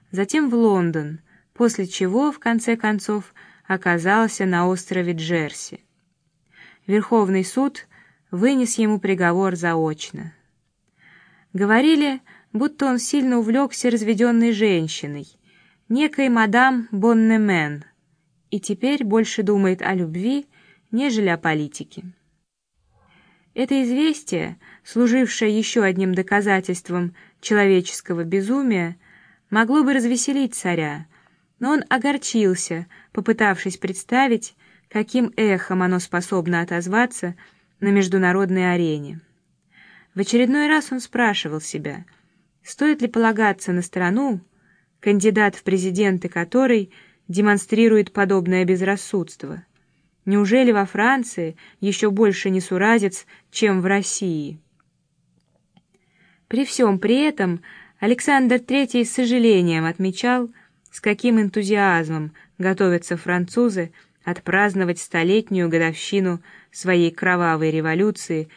затем в Лондон, после чего, в конце концов, оказался на острове Джерси. Верховный суд вынес ему приговор заочно. Говорили, будто он сильно увлекся разведенной женщиной, некой мадам Боннемен, и теперь больше думает о любви, нежели о политике. Это известие, служившее еще одним доказательством человеческого безумия, могло бы развеселить царя, но он огорчился, попытавшись представить, каким эхом оно способно отозваться на международной арене. В очередной раз он спрашивал себя, стоит ли полагаться на страну, кандидат в президенты которой демонстрирует подобное безрассудство. Неужели во Франции еще больше несуразец, чем в России? При всем при этом Александр III с сожалением отмечал, с каким энтузиазмом готовятся французы отпраздновать столетнюю годовщину своей кровавой революции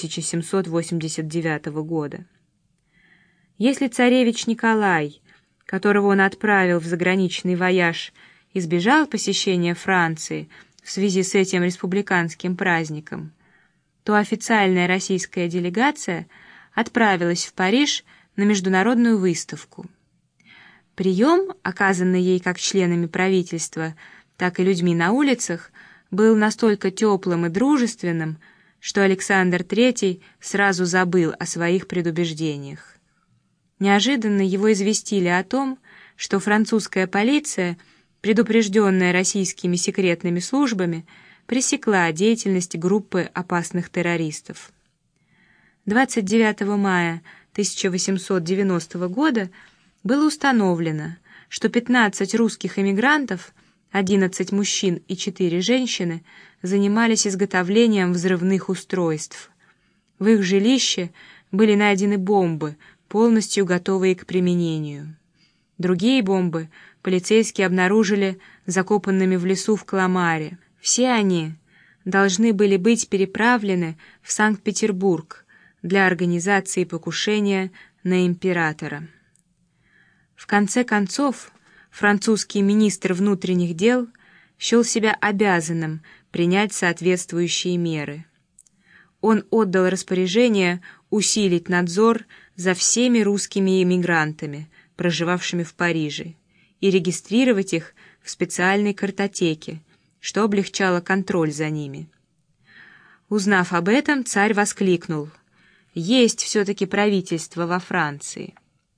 1789 года. Если царевич Николай, которого он отправил в заграничный вояж, избежал посещения Франции в связи с этим республиканским праздником, то официальная российская делегация отправилась в Париж на международную выставку. Прием, оказанный ей как членами правительства, так и людьми на улицах, был настолько теплым и дружественным, что Александр III сразу забыл о своих предубеждениях. Неожиданно его известили о том, что французская полиция, предупрежденная российскими секретными службами, пресекла деятельность группы опасных террористов. 29 мая 1890 года было установлено, что 15 русских эмигрантов, 11 мужчин и 4 женщины, занимались изготовлением взрывных устройств. В их жилище были найдены бомбы, полностью готовые к применению. Другие бомбы полицейские обнаружили закопанными в лесу в Каламаре. Все они должны были быть переправлены в Санкт-Петербург для организации покушения на императора. В конце концов, французский министр внутренних дел счел себя обязанным принять соответствующие меры. Он отдал распоряжение усилить надзор за всеми русскими эмигрантами, проживавшими в Париже, и регистрировать их в специальной картотеке, что облегчало контроль за ними. Узнав об этом, царь воскликнул: «Есть все-таки правительство во Франции».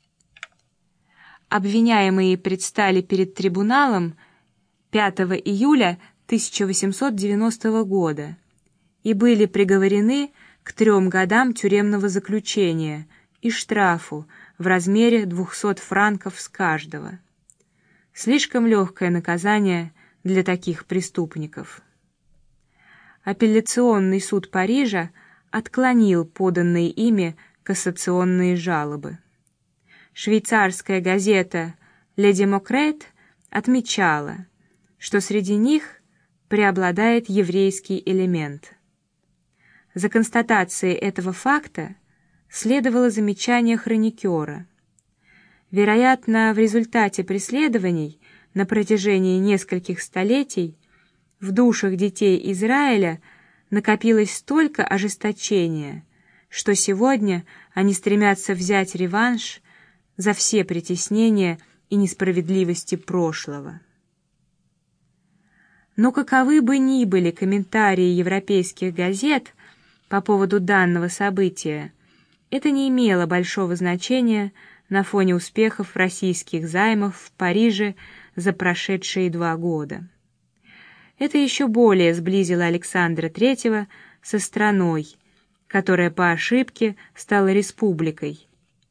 Обвиняемые предстали перед трибуналом 5 июля 1890 года и были приговорены к 3 годам тюремного заключения и штрафу в размере 200 франков с каждого. Слишком легкое наказание для таких преступников. Апелляционный суд Парижа отклонил поданные ими кассационные жалобы. Швейцарская газета «Le Démocrate» отмечала, что среди них преобладает еврейский элемент. За констатацией этого факта следовало замечание хроникера. Вероятно, в результате преследований на протяжении нескольких столетий в душах детей Израиля накопилось столько ожесточения, что сегодня они стремятся взять реванш за все притеснения и несправедливости прошлого. Но каковы бы ни были комментарии европейских газет по поводу данного события, это не имело большого значения на фоне успехов российских займов в Париже за прошедшие 2 года. Это еще более сблизило Александра III со страной, которая по ошибке стала республикой,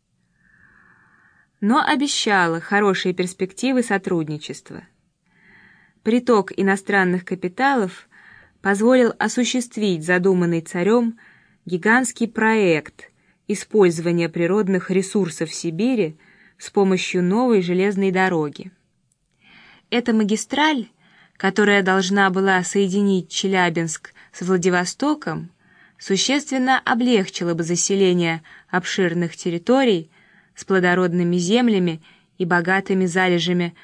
но обещала хорошие перспективы сотрудничества. Приток иностранных капиталов позволил осуществить задуманный царем гигантский проект использования природных ресурсов Сибири с помощью новой железной дороги. Эта магистраль, которая должна была соединить Челябинск с Владивостоком, существенно облегчила бы заселение обширных территорий с плодородными землями и богатыми залежами